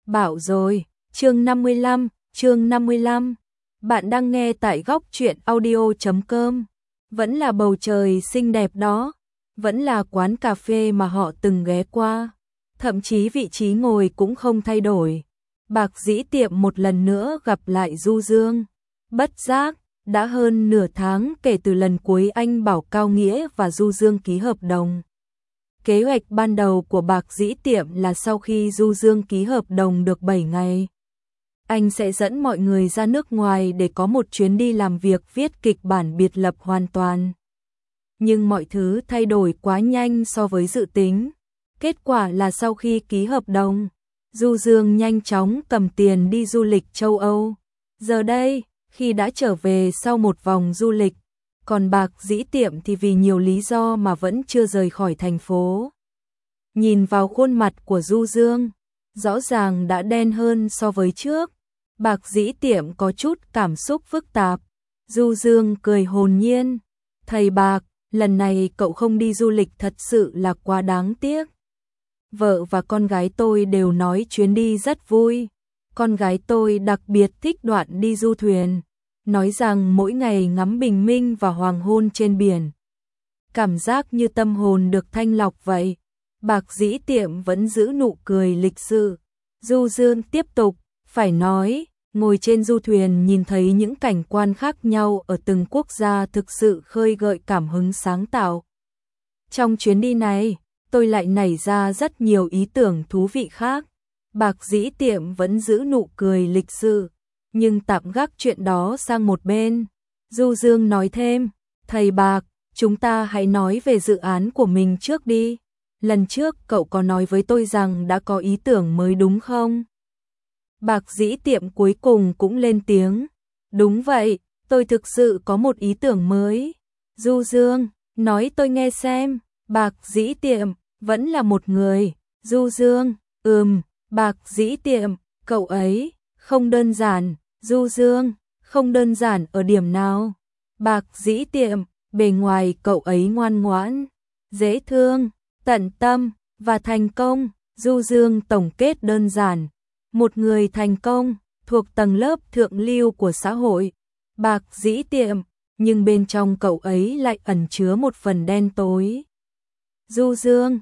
Bảo rồi, chương 55. Bạn đang nghe tại góc truyện audio.com. Vẫn là bầu trời xinh đẹp đó, vẫn là quán cà phê mà họ từng ghé qua, thậm chí vị trí ngồi cũng không thay đổi. Bạc Dĩ Tiệm một lần nữa gặp lại Du Dương. Bất giác, đã hơn nửa tháng kể từ lần cuối anh bảo Cao Nghĩa và Du Dương ký hợp đồng. Kế hoạch ban đầu của Bạc Dĩ Tiệm là sau khi Du Dương ký hợp đồng được 7 ngày, anh sẽ dẫn mọi người ra nước ngoài để có một chuyến đi làm việc viết kịch bản biệt lập hoàn toàn. Nhưng mọi thứ thay đổi quá nhanh so với dự tính. Kết quả là sau khi ký hợp đồng, Du Dương nhanh chóng cầm tiền đi du lịch châu Âu. Giờ đây, khi đã trở về sau một vòng du lịch, còn Bạc Dĩ Tiệm thì vì nhiều lý do mà vẫn chưa rời khỏi thành phố. Nhìn vào khuôn mặt của Du Dương, rõ ràng đã đen hơn so với trước. Bạc Dĩ Tiệm có chút cảm xúc phức tạp. Du Dương cười hồn nhiên. Thầy Bạc, lần này cậu không đi du lịch thật sự là quá đáng tiếc. Vợ và con gái tôi đều nói chuyến đi rất vui. Con gái tôi đặc biệt thích đoạn đi du thuyền, nói rằng mỗi ngày ngắm bình minh và hoàng hôn trên biển, cảm giác như tâm hồn được thanh lọc vậy. Bạc Dĩ Tiệm vẫn giữ nụ cười lịch sự. Du Dương tiếp tục, phải nói, ngồi trên du thuyền nhìn thấy những cảnh quan khác nhau ở từng quốc gia thực sự khơi gợi cảm hứng sáng tạo. Trong chuyến đi này, tôi lại nảy ra rất nhiều ý tưởng thú vị khác. Bạc Dĩ Tiệm vẫn giữ nụ cười lịch sự, nhưng tạm gác chuyện đó sang một bên. Du Dương nói thêm, thầy Bạc, chúng ta hãy nói về dự án của mình trước đi. Lần trước cậu có nói với tôi rằng đã có ý tưởng mới đúng không? Bạc Dĩ Tiệm cuối cùng cũng lên tiếng. Đúng vậy, tôi thực sự có một ý tưởng mới. Du Dương, nói tôi nghe xem. Bạc Dĩ Tiệm, vẫn là một người. Du Dương, Bạc Dĩ Tiệm, cậu ấy, không đơn giản. Du Dương, không đơn giản ở điểm nào? Bạc Dĩ Tiệm, bề ngoài cậu ấy ngoan ngoãn, dễ thương, tận tâm, và thành công. Du Dương tổng kết đơn giản. Một người thành công, thuộc tầng lớp thượng lưu của xã hội. Bạc Dĩ Tiệm, nhưng bên trong cậu ấy lại ẩn chứa một phần đen tối. Du Dương,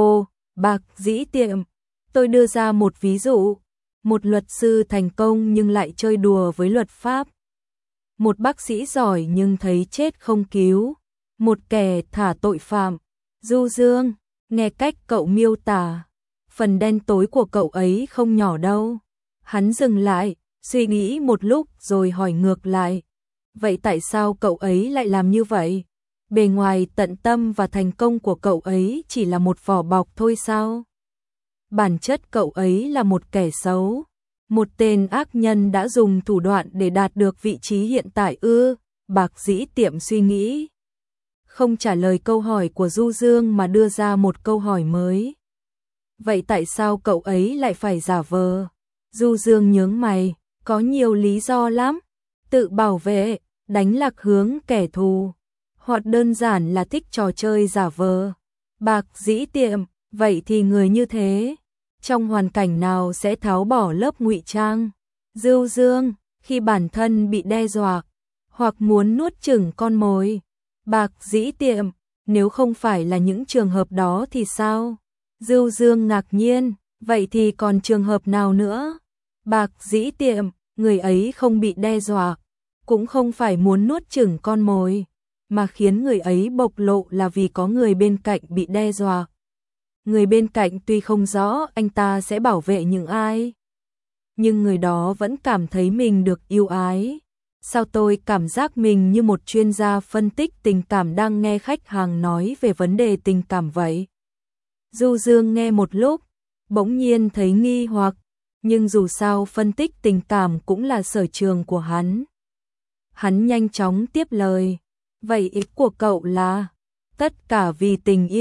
Bạc Dĩ Tiệm, tôi đưa ra một ví dụ. Một luật sư thành công nhưng lại chơi đùa với luật pháp. Một bác sĩ giỏi nhưng thấy chết không cứu. Một kẻ thả tội phạm. Du Dương, nghe cách cậu miêu tả, phần đen tối của cậu ấy không nhỏ đâu. Hắn dừng lại, suy nghĩ một lúc rồi hỏi ngược lại. Vậy tại sao cậu ấy lại làm như vậy? Bề ngoài tận tâm và thành công của cậu ấy chỉ là một vỏ bọc thôi sao? Bản chất cậu ấy là một kẻ xấu, một tên ác nhân đã dùng thủ đoạn để đạt được vị trí hiện tại ư? Bạc Dĩ Tiệm suy nghĩ, không trả lời câu hỏi của Du Dương mà đưa ra một câu hỏi mới. Vậy tại sao cậu ấy lại phải giả vờ? Du Dương nhướng mày, có nhiều lý do lắm. Tự bảo vệ, đánh lạc hướng kẻ thù, hoặc đơn giản là thích trò chơi giả vờ. Bạc Dĩ Tiệm, vậy thì người như thế, trong hoàn cảnh nào sẽ tháo bỏ lớp ngụy trang? Du Dương, khi bản thân bị đe dọa, hoặc muốn nuốt chửng con mồi. Bạc Dĩ Tiệm, nếu không phải là những trường hợp đó thì sao? Du Dương ngạc nhiên, vậy thì còn trường hợp nào nữa? Bạc Dĩ Tiệm, người ấy không bị đe dọa, cũng không phải muốn nuốt chửng con mồi, mà khiến người ấy bộc lộ là vì có người bên cạnh bị đe dọa. Người bên cạnh tuy không rõ anh ta sẽ bảo vệ những ai, nhưng người đó vẫn cảm thấy mình được yêu ái. Sao tôi cảm giác mình như một chuyên gia phân tích tình cảm đang nghe khách hàng nói về vấn đề tình cảm vậy? Du Dương nghe một lúc, bỗng nhiên thấy nghi hoặc, nhưng dù sao phân tích tình cảm cũng là sở trường của hắn. Hắn nhanh chóng tiếp lời, vậy ý của cậu là, tất cả vì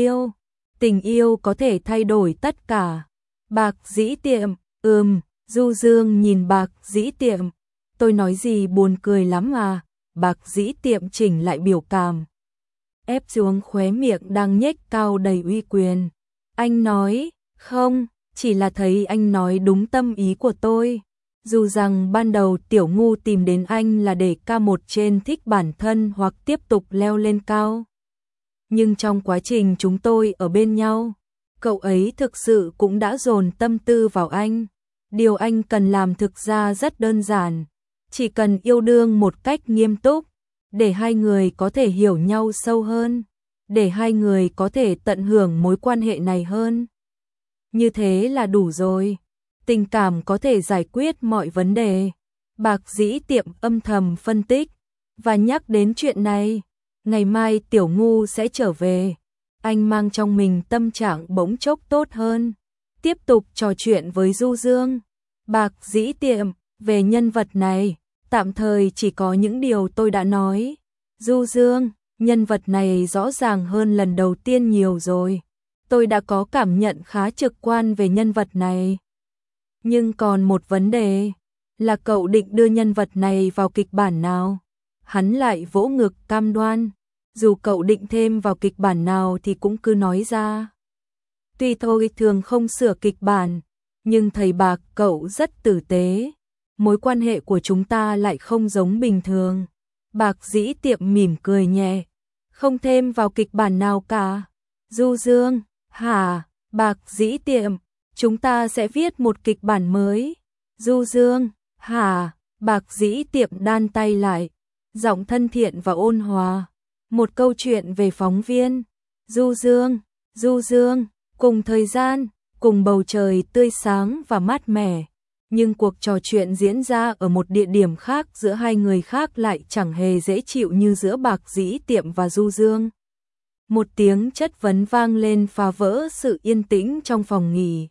tình yêu có thể thay đổi tất cả. Bạc Dĩ Tiệm, Du Dương nhìn Bạc Dĩ Tiệm, tôi nói gì buồn cười lắm à? Bạc Dĩ Tiệm chỉnh lại biểu cảm, ép xuống khóe miệng đang nhếch cao đầy uy quyền. Anh nói, không, chỉ là thấy anh nói đúng tâm ý của tôi. Dù rằng ban đầu Tiểu Ngu tìm đến anh là để ca một trên thích bản thân hoặc tiếp tục leo lên cao. Nhưng trong quá trình chúng tôi ở bên nhau, cậu ấy thực sự cũng đã dồn tâm tư vào anh. Điều anh cần làm thực ra rất đơn giản, chỉ cần yêu đương một cách nghiêm túc, để hai người có thể hiểu nhau sâu hơn, để hai người có thể tận hưởng mối quan hệ này hơn. Như thế là đủ rồi, tình cảm có thể giải quyết mọi vấn đề. Bạc Dĩ Tiệm âm thầm phân tích, và nhắc đến chuyện này, ngày mai Tiểu Ngu sẽ trở về. Anh mang trong mình tâm trạng bỗng chốc tốt hơn, tiếp tục trò chuyện với Du Dương. Bạc Dĩ Tiệm, về nhân vật này, tạm thời chỉ có những điều tôi đã nói. Du Dương, nhân vật này rõ ràng hơn lần đầu tiên nhiều rồi. Tôi đã có cảm nhận khá trực quan về nhân vật này. Nhưng còn một vấn đề, là cậu định đưa nhân vật này vào kịch bản nào? Hắn lại vỗ ngực cam đoan, dù cậu định thêm vào kịch bản nào thì cũng cứ nói ra. Tuy tôi thường không sửa kịch bản, nhưng thầy Bạc cậu rất tử tế. Mối quan hệ của chúng ta lại không giống bình thường. Bạc Dĩ Tiệm mỉm cười nhẹ, không thêm vào kịch bản nào cả. Du Dương, hả? Bạc Dĩ Tiệm, chúng ta sẽ viết một kịch bản mới. Du Dương, hả? Bạc Dĩ Tiệm đan tay lại, giọng thân thiện và ôn hòa. Một câu chuyện về phóng viên. Du Dương, cùng thời gian, cùng bầu trời tươi sáng và mát mẻ. Nhưng cuộc trò chuyện diễn ra ở một địa điểm khác giữa hai người khác lại chẳng hề dễ chịu như giữa Bạc Dĩ Tiệm và Du Dương. Một tiếng chất vấn vang lên phá vỡ sự yên tĩnh trong phòng nghỉ.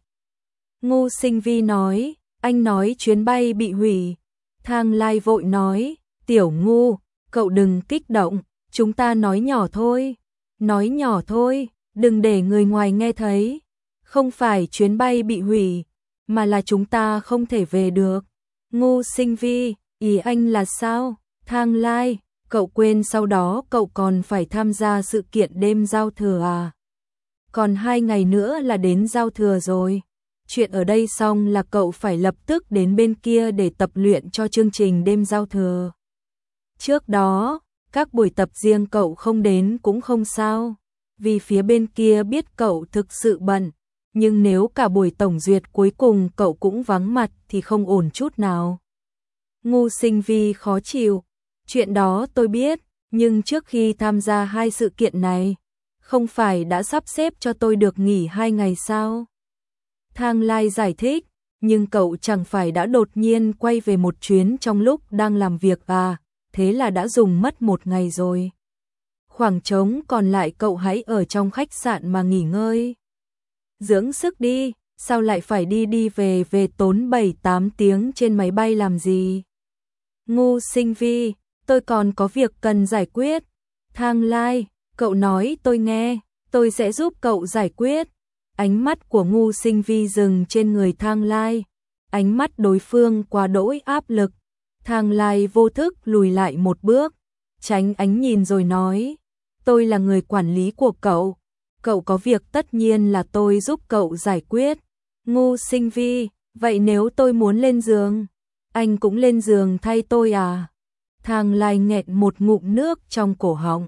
Ngô Sinh Vi nói, anh nói chuyến bay bị hủy. Thang Lai vội nói, Tiểu Ngu, cậu đừng kích động, chúng ta nói nhỏ thôi. Nói nhỏ thôi, đừng để người ngoài nghe thấy. Không phải chuyến bay bị hủy, mà là chúng ta không thể về được. Ngô Sinh Vi, ý anh là sao? Thang Lai, cậu quên sau đó cậu còn phải tham gia sự kiện đêm giao thừa à? Còn 2 ngày nữa là đến giao thừa rồi. Chuyện ở đây xong là cậu phải lập tức đến bên kia để tập luyện cho chương trình đêm giao thừa. Trước đó, các buổi tập riêng cậu không đến cũng không sao, vì phía bên kia biết cậu thực sự bận. Nhưng nếu cả buổi tổng duyệt cuối cùng cậu cũng vắng mặt thì không ổn chút nào. Ngô Sinh Vi khó chịu, chuyện đó tôi biết, nhưng trước khi tham gia 2 sự kiện này, không phải đã sắp xếp cho tôi được nghỉ 2 ngày sao? Thang Lai giải thích, nhưng cậu chẳng phải đã đột nhiên quay về một chuyến trong lúc đang làm việc à, thế là đã dùng mất 1 ngày rồi. Khoảng trống còn lại cậu hãy ở trong khách sạn mà nghỉ ngơi. Dưỡng sức đi, sao lại phải đi về tốn 7-8 tiếng trên máy bay làm gì? Ngô Sinh Vi, tôi còn có việc cần giải quyết. Thang Lai, cậu nói tôi nghe, tôi sẽ giúp cậu giải quyết. Ánh mắt của Ngô Sinh Vi dừng trên người Thang Lai, ánh mắt đối phương quá đỗi áp lực. Thang Lai vô thức lùi lại một bước, tránh ánh nhìn rồi nói, tôi là người quản lý của cậu. Cậu có việc tất nhiên là tôi giúp cậu giải quyết. Ngô Sinh Vi, vậy nếu tôi muốn lên giường, anh cũng lên giường thay tôi à? Thang Lai nghẹn một ngụm nước trong cổ họng.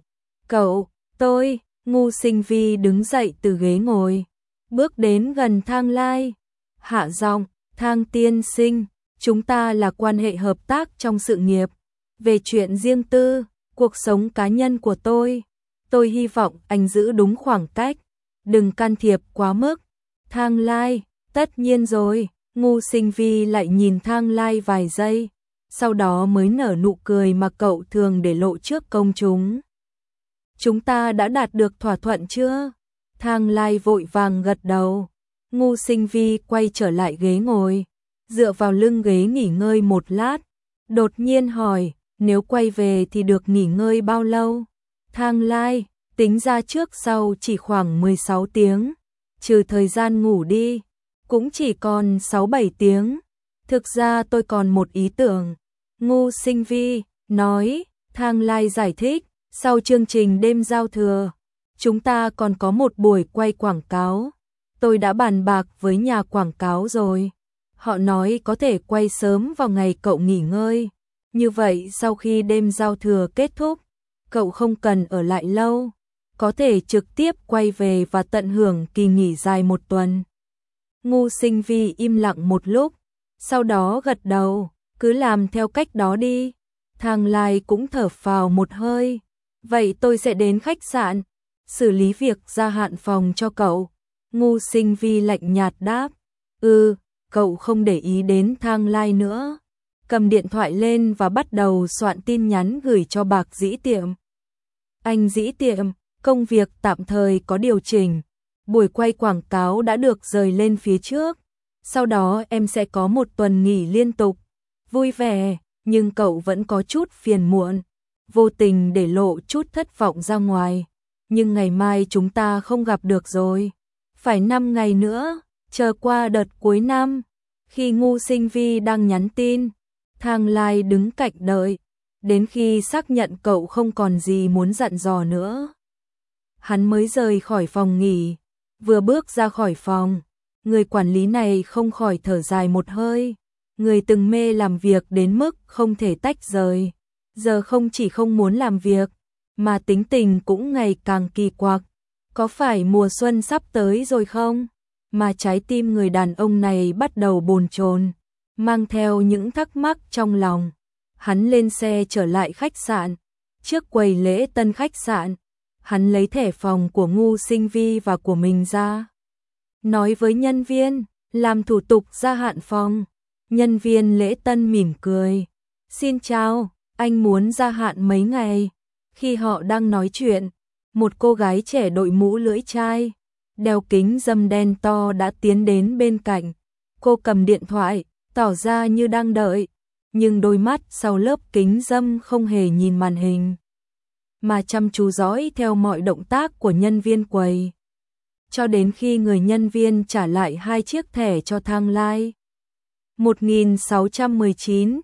Tôi, Ngô Sinh Vi đứng dậy từ ghế ngồi, bước đến gần Thang Lai, hạ giọng, Thang tiên sinh, chúng ta là quan hệ hợp tác trong sự nghiệp. Về chuyện riêng tư, cuộc sống cá nhân của tôi hy vọng anh giữ đúng khoảng cách, đừng can thiệp quá mức. Thang Lai, tất nhiên rồi. Ngô Sinh Vi lại nhìn Thang Lai vài giây, sau đó mới nở nụ cười mà cậu thường để lộ trước công chúng. Chúng ta đã đạt được thỏa thuận chưa? Thang Lai vội vàng gật đầu. Ngô Sinh Vi quay trở lại ghế ngồi, dựa vào lưng ghế nghỉ ngơi một lát, đột nhiên hỏi, nếu quay về thì được nghỉ ngơi bao lâu? Thang Lai, tính ra trước sau chỉ khoảng 16 tiếng, trừ thời gian ngủ đi, cũng chỉ còn 6-7 tiếng. Thực ra tôi còn một ý tưởng. Ngô Sinh Vi nói, Thang Lai giải thích, sau chương trình đêm giao thừa, chúng ta còn có một buổi quay quảng cáo. Tôi đã bàn bạc với nhà quảng cáo rồi. Họ nói có thể quay sớm vào ngày cậu nghỉ ngơi. Như vậy sau khi đêm giao thừa kết thúc, cậu không cần ở lại lâu, có thể trực tiếp quay về và tận hưởng kỳ nghỉ dài một tuần. Ngu Sinh Vi im lặng một lúc, sau đó gật đầu, cứ làm theo cách đó đi. Thang Lai cũng thở phào một hơi. Vậy tôi sẽ đến khách sạn, xử lý việc gia hạn phòng cho cậu. Ngu Sinh Vi lạnh nhạt đáp. Cậu không để ý đến Thang Lai nữa. Cầm điện thoại lên và bắt đầu soạn tin nhắn gửi cho Bạc Dĩ Tiệm. Anh Dĩ Tiệm, công việc tạm thời có điều chỉnh. Buổi quay quảng cáo đã được rời lên phía trước. Sau đó em sẽ có một tuần nghỉ liên tục. Vui vẻ, nhưng cậu vẫn có chút phiền muộn. Vô tình để lộ chút thất vọng ra ngoài. Nhưng ngày mai chúng ta không gặp được rồi. Phải 5 ngày nữa, chờ qua đợt cuối năm. Khi Ngu Sinh Vi đang nhắn tin, Thang Lai đứng cạnh đợi, đến khi xác nhận cậu không còn gì muốn dặn dò nữa. Hắn mới rời khỏi phòng nghỉ, vừa bước ra khỏi phòng, người quản lý này không khỏi thở dài một hơi. Người từng mê làm việc đến mức không thể tách rời, giờ không chỉ không muốn làm việc, mà tính tình cũng ngày càng kỳ quặc. Có phải mùa xuân sắp tới rồi không? Mà trái tim người đàn ông này bắt đầu bồn chồn, mang theo những thắc mắc trong lòng. Hắn lên xe trở lại khách sạn. Trước quầy lễ tân khách sạn, hắn lấy thẻ phòng của Ngu Sinh Vi và của mình ra. Nói với nhân viên, làm thủ tục gia hạn phòng. Nhân viên lễ tân mỉm cười. Xin chào, anh muốn gia hạn mấy ngày? Khi họ đang nói chuyện, một cô gái trẻ đội mũ lưỡi chai, đeo kính râm đen to đã tiến đến bên cạnh. Cô cầm điện thoại, tỏ ra như đang đợi, nhưng đôi mắt sau lớp kính râm không hề nhìn màn hình, mà chăm chú dõi theo mọi động tác của nhân viên quầy. Cho đến khi người nhân viên trả lại 2 chiếc thẻ cho Thang Lai. 1619,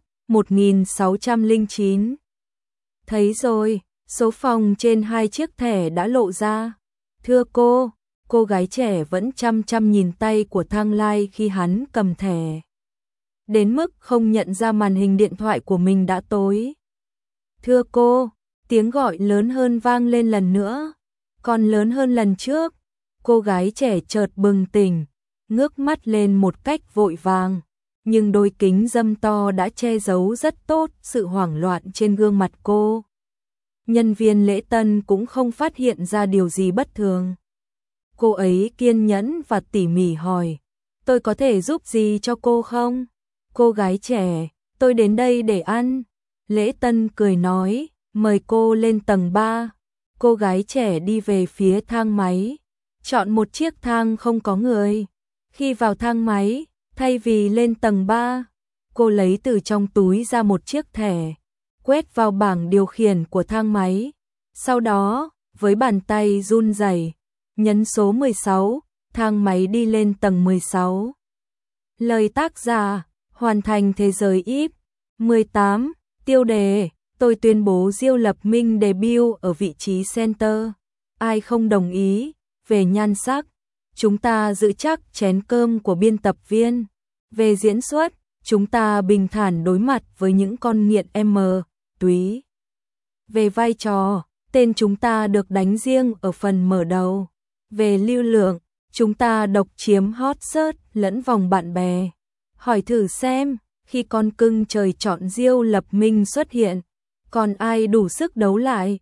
1609. Thấy rồi, số phòng trên 2 chiếc thẻ đã lộ ra. Thưa cô gái trẻ vẫn chăm chăm nhìn tay của Thang Lai khi hắn cầm thẻ, đến mức không nhận ra màn hình điện thoại của mình đã tối. Thưa cô, tiếng gọi lớn hơn vang lên lần nữa, còn lớn hơn lần trước. Cô gái trẻ chợt bừng tỉnh, ngước mắt lên một cách vội vàng, nhưng đôi kính râm to đã che giấu rất tốt sự hoảng loạn trên gương mặt cô. Nhân viên lễ tân cũng không phát hiện ra điều gì bất thường. Cô ấy kiên nhẫn và tỉ mỉ hỏi, tôi có thể giúp gì cho cô không? Cô gái trẻ, tôi đến đây để ăn. Lễ tân cười nói, mời cô lên tầng 3. Cô gái trẻ đi về phía thang máy, chọn một chiếc thang không có người. Khi vào thang máy, thay vì lên tầng 3, cô lấy từ trong túi ra một chiếc thẻ, quét vào bảng điều khiển của thang máy. Sau đó, với bàn tay run rẩy, nhấn số 16, thang máy đi lên tầng 16. Lời tác giả, hoàn thành thế giới íp. 18, tiêu đề, tôi tuyên bố Diêu Lập Minh debut ở vị trí center. Ai không đồng ý, về nhan sắc, chúng ta giữ chắc chén cơm của biên tập viên. Về diễn xuất, chúng ta bình thản đối mặt với những con nghiện túy. Về vai trò, tên chúng ta được đánh riêng ở phần mở đầu. Về lưu lượng, chúng ta độc chiếm hot search lẫn vòng bạn bè. Hỏi thử xem, khi con cưng trời chọn Diêu Lập Minh xuất hiện, còn ai đủ sức đấu lại?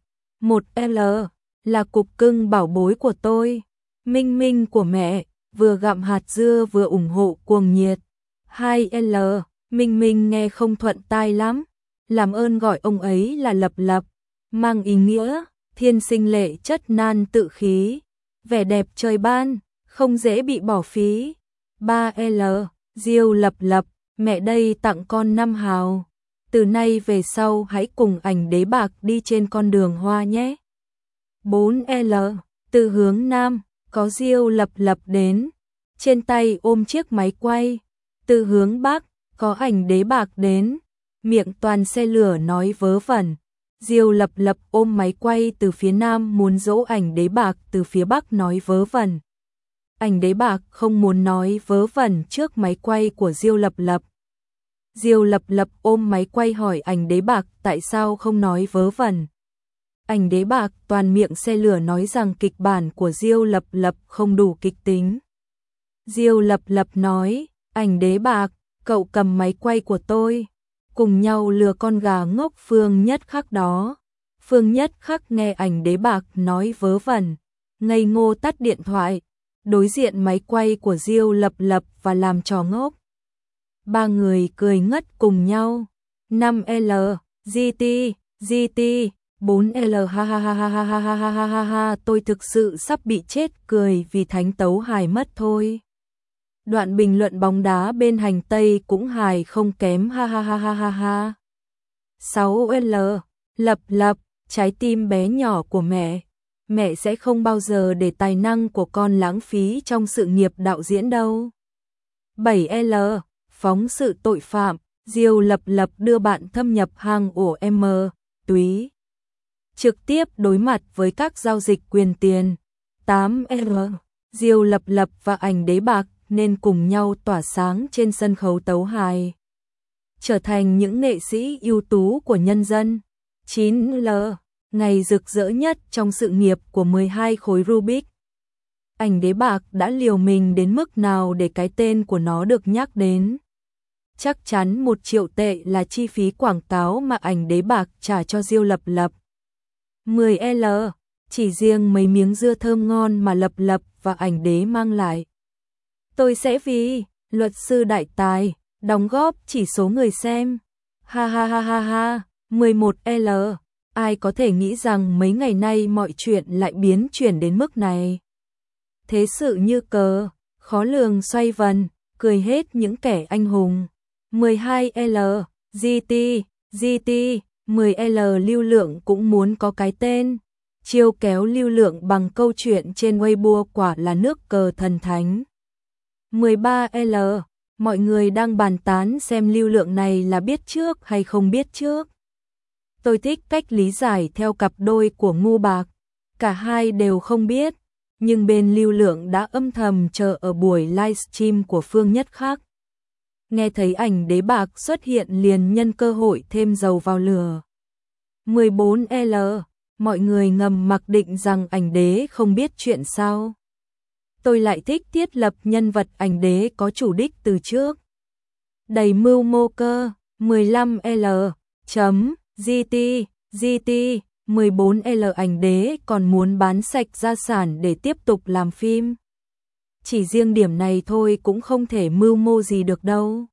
1L là cục cưng bảo bối của tôi. Minh Minh của mẹ, vừa gặm hạt dưa vừa ủng hộ cuồng nhiệt. 2L, Minh Minh nghe không thuận tai lắm. Làm ơn gọi ông ấy là Lập Lập, mang ý nghĩa thiên sinh lệ chất nan tự khí, vẻ đẹp trời ban, không dễ bị bỏ phí. 3L, Diêu Lập Lập, mẹ đây tặng con 5 hào. Từ nay về sau hãy cùng ảnh đế bạc đi trên con đường hoa nhé. 4L, từ hướng nam, có Diêu Lập Lập đến, trên tay ôm chiếc máy quay. Từ hướng bắc, có ảnh đế bạc đến, miệng toàn xe lửa nói vớ vẩn. Diêu Lập Lập ôm máy quay từ phía nam muốn dỗ ảnh đế bạc từ phía bắc nói vớ vẩn. Ảnh Đế Bạc không muốn nói vớ vẩn trước máy quay của Diêu Lập Lập. Diêu Lập Lập ôm máy quay hỏi Ảnh Đế Bạc tại sao không nói vớ vẩn. Ảnh Đế Bạc toàn miệng xe lửa nói rằng kịch bản của Diêu Lập Lập không đủ kịch tính. Diêu Lập Lập nói, Ảnh Đế Bạc, cậu cầm máy quay của tôi, cùng nhau lừa con gà ngốc Phương Nhất Khắc đó. Phương Nhất Khắc nghe Ảnh Đế Bạc nói vớ vẩn, ngây ngô tắt điện thoại, đối diện máy quay của Diêu Lập Lập và làm trò ngốc. Ba người cười ngất cùng nhau. 5L, GT, GT, 4L ha ha ha ha ha ha ha ha ha ha, tôi thực sự sắp bị chết cười vì thánh tấu hài mất thôi. Đoạn bình luận bóng đá bên hành Tây cũng hài không kém ha ha ha ha ha ha. 6L, Lập Lập, trái tim bé nhỏ của mẹ. Mẹ sẽ không bao giờ để tài năng của con lãng phí trong sự nghiệp đạo diễn đâu. 7L, phóng sự tội phạm, Diêu Lập Lập đưa bạn thâm nhập hang ổ M, túy. Trực tiếp đối mặt với các giao dịch quyền tiền. 8L, Diêu Lập Lập và Ảnh Đế Bạc nên cùng nhau tỏa sáng trên sân khấu tấu hài, trở thành những nghệ sĩ ưu tú của nhân dân. 9L, ngày rực rỡ nhất trong sự nghiệp của 12 khối Rubik. Ảnh Đế Bạc đã liều mình đến mức nào để cái tên của nó được nhắc đến. Chắc chắn 1 triệu tệ là chi phí quảng cáo mà Ảnh Đế Bạc trả cho Diêu Lập Lập. 10L, chỉ riêng mấy miếng dưa thơm ngon mà Lập Lập và Ảnh Đế mang lại. Tôi sẽ vì luật sư đại tài đóng góp chỉ số người xem. Ha ha ha ha ha. 11L, ai có thể nghĩ rằng mấy ngày nay mọi chuyện lại biến chuyển đến mức này. Thế sự như cờ, khó lường xoay vần, cười hết những kẻ anh hùng. 12L, GT, GT, 10L Lưu Lượng cũng muốn có cái tên. Chiêu kéo lưu lượng bằng câu chuyện trên Weibo quả là nước cờ thần thánh. 13L, mọi người đang bàn tán xem lưu lượng này là biết trước hay không biết trước. Tôi thích cách lý giải theo cặp đôi của Ngu Bạc. Cả hai đều không biết, nhưng bên lưu lượng đã âm thầm chờ ở buổi livestream của Phương Nhất Khắc. Nghe thấy Ảnh Đế Bạc xuất hiện liền nhân cơ hội thêm dầu vào lửa. 14L, mọi người ngầm mặc định rằng Ảnh Đế không biết chuyện sao. Tôi lại thích thiết lập nhân vật Ảnh Đế có chủ đích từ trước. Đầy mưu mô cơ. 15L, chấm, GT, GT, 14L Ảnh Đế còn muốn bán sạch gia sản để tiếp tục làm phim. Chỉ riêng điểm này thôi cũng không thể mưu mô gì được đâu.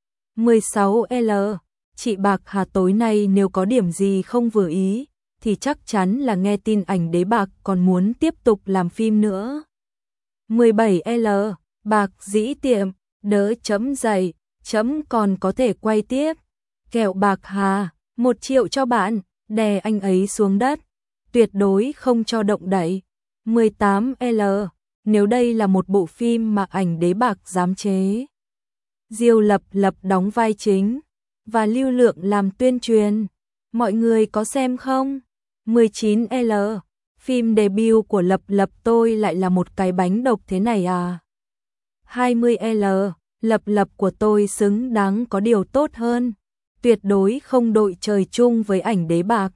16L, chị Bạc Hà tối nay nếu có điểm gì không vừa ý, thì chắc chắn là nghe tin Ảnh Đế Bạc còn muốn tiếp tục làm phim nữa. 17L, Bạc dĩ tiệm, đỡ chấm dày, chấm còn có thể quay tiếp. Kẹo Bạc Hà, 1 triệu cho bạn, đè anh ấy xuống đất, tuyệt đối không cho động đậy. 18L, nếu đây là một bộ phim mà Ảnh Đế Bạc giám chế, Diêu Lập Lập đóng vai chính, và Lưu Lượng làm tuyên truyền, mọi người có xem không? 19L, phim debut của Lập Lập tôi lại là một cái bánh độc thế này à? 20L, Lập Lập của tôi xứng đáng có điều tốt hơn, tuyệt đối không đội trời chung với Ảnh Đế Bạc.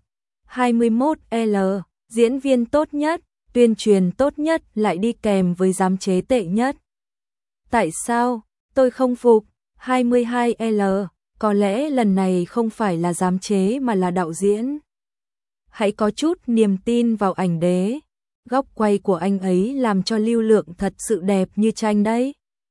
21L, diễn viên tốt nhất, tuyên truyền tốt nhất lại đi kèm với giám chế tệ nhất. Tại sao? Tôi không phục. 22L, có lẽ lần này không phải là giám chế mà là đạo diễn. Hãy có chút niềm tin vào Ảnh Đế. Góc quay của anh ấy làm cho Lưu Lượng thật sự đẹp như tranh đấy.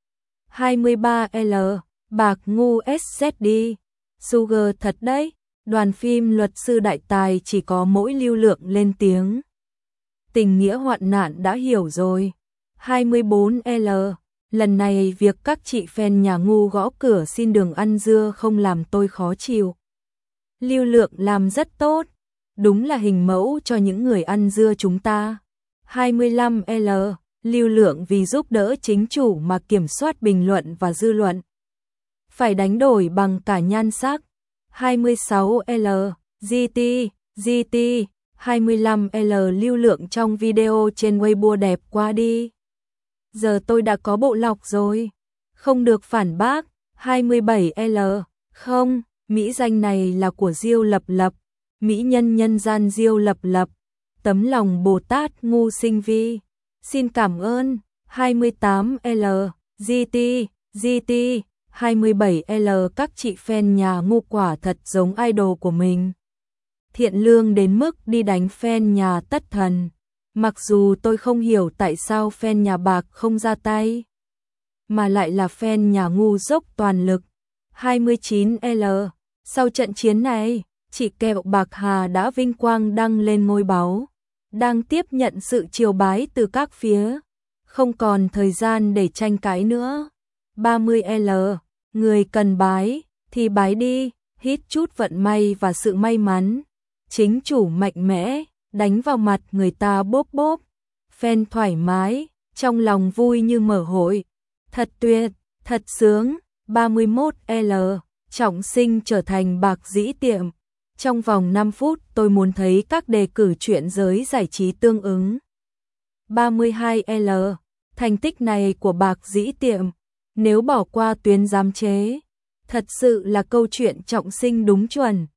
23L, Bạc ngu SZD. Sugar thật đấy. Đoàn phim luật sư đại tài chỉ có mỗi Lưu Lượng lên tiếng. Tình nghĩa hoạn nạn đã hiểu rồi. 24L, lần này việc các chị fan nhà ngu gõ cửa xin đường ăn dưa không làm tôi khó chịu. Lưu Lượng làm rất tốt, đúng là hình mẫu cho những người ăn dưa chúng ta. 25L, Lưu Lượng vì giúp đỡ chính chủ mà kiểm soát bình luận và dư luận. Phải đánh đổi bằng cả nhan sắc. 26L, GT, GT, 25L Lưu Lượng trong video trên Weibo đẹp quá đi. giờ tôi đã có bộ lọc rồi. Không được phản bác. 27L. Không, mỹ danh này là của Diêu Lập Lập, mỹ nhân nhân gian Diêu Lập Lập, tấm lòng Bồ Tát ngu sinh vi. Xin cảm ơn. 28L. GT. 27L. Các chị fan nhà ngu quả thật giống idol của mình. Thiện lương đến mức đi đánh fan nhà Tất Thần. Mặc dù tôi không hiểu tại sao fan nhà Bạc không ra tay, mà lại là fan nhà ngu dốc toàn lực. 29L. Sau trận chiến này, chị Kẹo Bạc Hà đã vinh quang đăng lên ngôi báu, đang tiếp nhận sự triều bái từ các phía, không còn thời gian để tranh cãi nữa. 30L. Người cần bái thì bái đi, hít chút vận may và sự may mắn. Chính chủ mạnh mẽ, đánh vào mặt người ta bốp bốp. Fan thoải mái, trong lòng vui như mở hội. Thật tuyệt, thật sướng. 31L. Trọng Sinh trở thành Bạc Dĩ Tiệm. Trong vòng 5 phút tôi muốn thấy các đề cử chuyện giới giải trí tương ứng. 32L. Thành tích này của Bạc Dĩ Tiệm, nếu bỏ qua tuyến giám chế, thật sự là câu chuyện trọng sinh đúng chuẩn.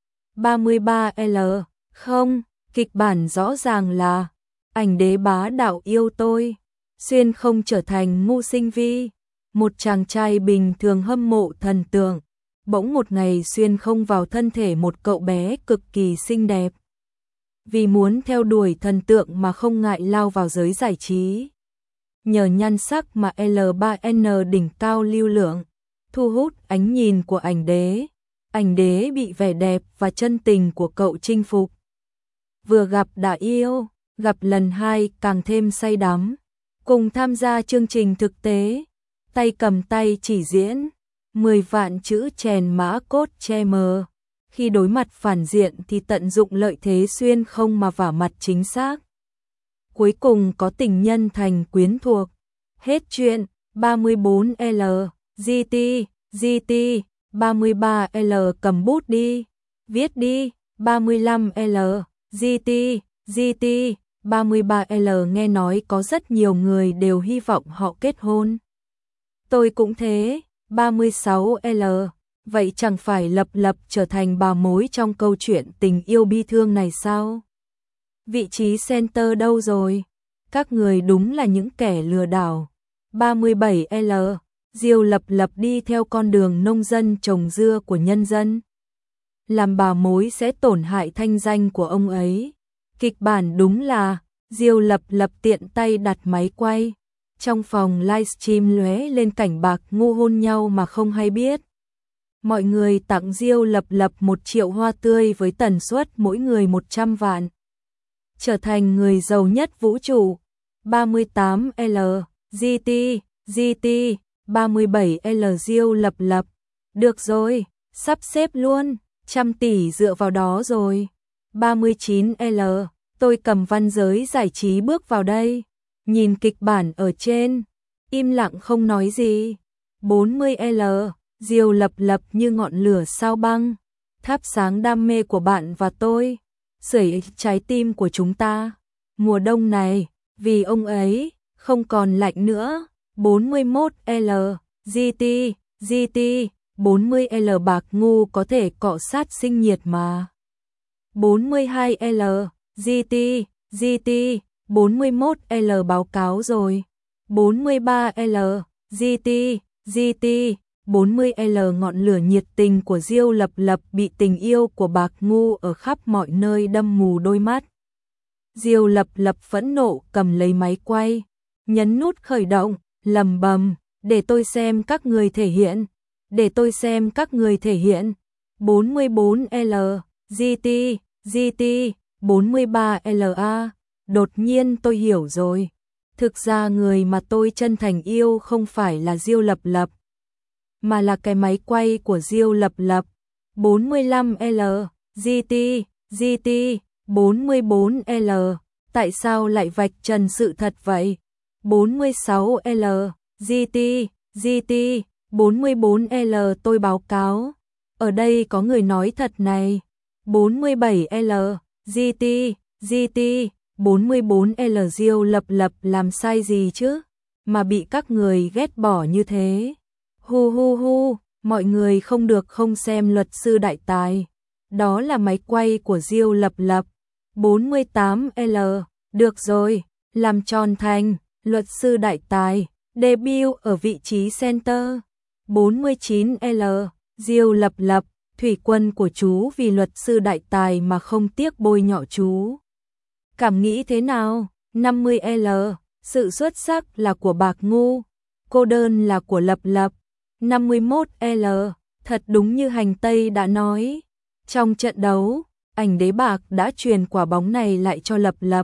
33L. Không, kịch bản rõ ràng là ảnh đế bá đạo yêu tôi, xuyên không trở thành ngu sinh vi, một chàng trai bình thường hâm mộ thần tượng, bỗng một ngày xuyên không vào thân thể một cậu bé cực kỳ xinh đẹp. Vì muốn theo đuổi thần tượng mà không ngại lao vào giới giải trí. Nhờ nhan sắc mà L3N đỉnh cao lưu lượng, thu hút ánh nhìn của ảnh đế bị vẻ đẹp và chân tình của cậu chinh phục. Vừa gặp đã yêu, gặp lần 2 càng thêm say đắm. Cùng tham gia chương trình thực tế, tay cầm tay chỉ diễn, 10 vạn chữ chèn mã cốt che mờ. Khi đối mặt phản diện thì tận dụng lợi thế xuyên không mà vả mặt chính xác. Cuối cùng có tình nhân thành quyến thuộc. Hết chuyện. 34L. GT. 33L. Cầm bút đi, viết đi. 35L. GT. 33L. Nghe nói có rất nhiều người đều hy vọng họ kết hôn. Tôi cũng thế. 36L. Vậy chẳng phải Lập Lập trở thành bà mối trong câu chuyện tình yêu bi thương này sao? Vị trí center đâu rồi? Các người đúng là những kẻ lừa đảo. 37L. Diêu Lập Lập đi theo con đường nông dân trồng dưa của nhân dân. Làm bà mối sẽ tổn hại thanh danh của ông ấy. Kịch bản đúng là Diêu Lập Lập tiện tay đặt máy quay. Trong phòng livestream lóe lên cảnh Bạc ngu hôn nhau mà không hay biết. Mọi người tặng Diêu Lập Lập 1 triệu hoa tươi với tần suất mỗi người 100 vạn. Trở thành người giàu nhất vũ trụ. 38L. GT. 37L. Diêu Lập Lập. Được rồi, sắp xếp luôn, 100 tỷ dựa vào đó rồi. 39L. Tôi cầm văn giới giải trí bước vào đây, nhìn kịch bản ở trên, im lặng không nói gì. 40L. Diêu Lập Lập như ngọn lửa sao băng, thắp sáng đam mê của bạn và tôi, sưởi trái tim của chúng ta. Mùa đông này, vì ông ấy, không còn lạnh nữa. 41L. GT. 40L. Bạc ngu có thể cọ sát sinh nhiệt mà. 42L. GT. 41L. Báo cáo rồi. 43L. GT. 40L. Ngọn lửa nhiệt tình của Diêu Lập Lập bị tình yêu của Bạc ngu ở khắp mọi nơi đâm mù đôi mắt. Diêu Lập Lập phẫn nộ cầm lấy máy quay, nhấn nút khởi động, lầm bầm, để tôi xem các người thể hiện, để tôi xem các người thể hiện. 44L. GT. 43LA. Đột nhiên tôi hiểu rồi. Thực ra người mà tôi chân thành yêu không phải là Diêu Lập Lập, mà là cái máy quay của Diêu Lập Lập. 45L. GT. 44L. Tại sao lại vạch trần sự thật vậy? 46L. GT. 44L. Tôi báo cáo, ở đây có người nói thật này. 47L. GT. 44L. Diêu Lập Lập làm sai gì chứ? mà bị các người ghét bỏ như thế. Hu hu hu, mọi người không được không xem Luật sư đại tài. Đó là máy quay của Diêu Lập Lập. 48L, được rồi, làm tròn thành, Luật sư đại tài, debut ở vị trí center. 49L, Diêu Lập Lập, thủy quân của chú vì luật sư đại tài mà không tiếc bôi nhọ chú. Cảm nghĩ thế nào? 50L, sự xuất sắc là của Bạc Ngu, cô đơn là của Lập Lập. 51L, thật đúng như Hành Tây đã nói. Trong trận đấu, ảnh đế bạc đã truyền quả bóng này lại cho Lập Lập.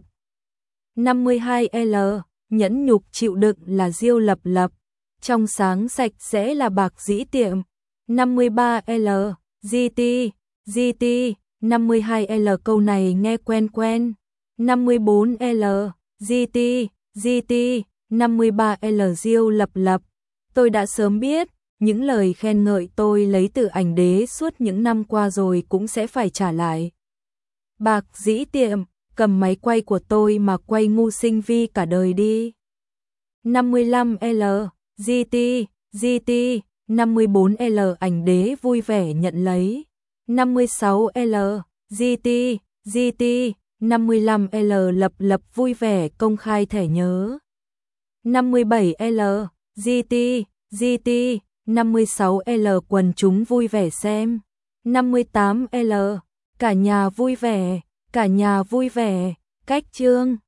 52L, nhẫn nhục chịu đựng là Diêu Lập Lập, trong sáng sạch sẽ là Bạc Dĩ Tiệm. 53L, GT, 52L câu này nghe quen quen. 54L, GT, 53L Diêu Lập Lập. Tôi đã sớm biết, những lời khen ngợi tôi lấy từ ảnh đế suốt những năm qua rồi cũng sẽ phải trả lại. Bạc Dĩ Tiệm, cầm máy quay của tôi mà quay ngu sinh vi cả đời đi. 55L, GT, 54L ảnh đế vui vẻ nhận lấy. 56L, GT, 55L Lập Lập vui vẻ công khai thẻ nhớ. 57L, GT, 56L quần chúng vui vẻ xem. 58L, cả nhà vui vẻ, cách chương.